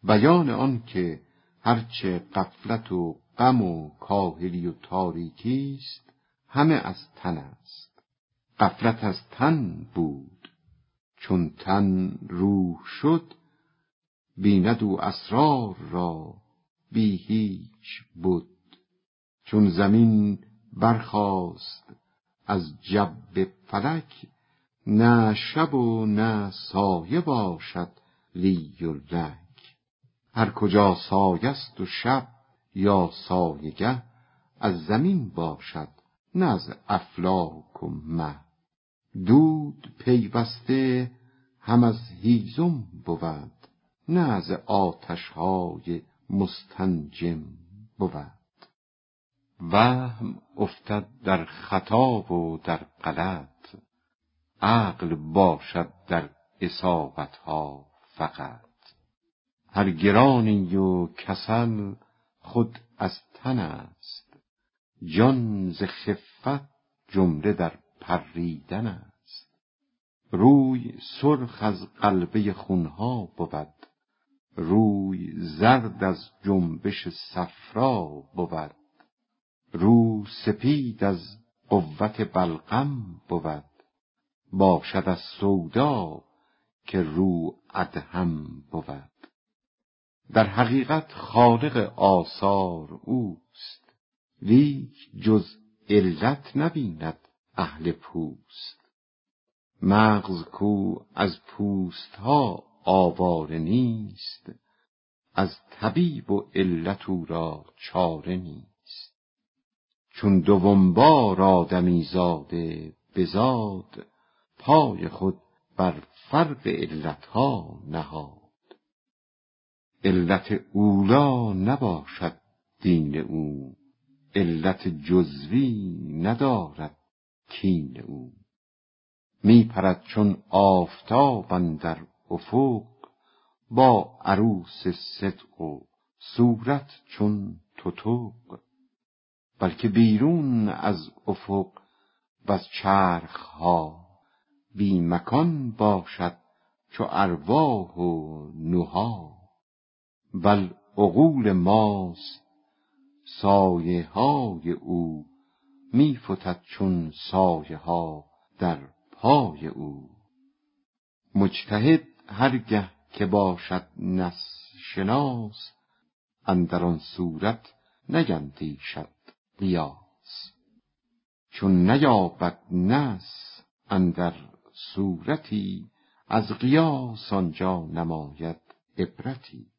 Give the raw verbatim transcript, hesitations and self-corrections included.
بیان آن که هرچه غفلت و غم و کاهلی و تاریکی است همه از تن است. غفلت از تن بود، چون تن روح شد، بیند او اسرار را بی هیچ بود. چون زمین برخاست از جب فلک، نه شب و نه سایه باشد لی و لک. هر کجا سایه است و شب یا سایگه، از زمین باشد نه از افلاک و مه. دود پیوسته هم از هیزم بود، نه از آتش‌های مستنجم بود. وهم افتد در خطا و در غلط، عقل باشد در اصابتها فقط. هر گرانی و کسل خود از تن است، جان ز خفت جمله در پریدن است. روی سرخ از غلبه خونها بود، روی زرد از جنبش صفرا بود. رو سپید از قوت بلغم بود، باشد از سودا که رو ادهم بود. در حقیقت خالق آثار اوست، لیک جز علت نبیند اهل پوست. مغز کو از پوست ها آواره نیست، از طبیب و علت او را چاره نیست. چون دوم بار آدمی زاده بزاد، پای خود بر فرق علتها نهاد. علت اولا نباشد دین او، علت جزوی ندارد کین او. می پرد چون آفتاب اندر افق، با عروس صدق و صورت چون تتق. بلکه بیرون از افق و از چرخها، بی مکان باشد چو ارواح و نها. بل عقول ماست سایه های او، می فتد چون سایه ها در پای او. مجتهد هرگه که باشد نص شناس، اندر آن صورت نیندیشد قیاس. چون نیابد نص اندر صورتی، از قیاس آنجا نماید عبرتی.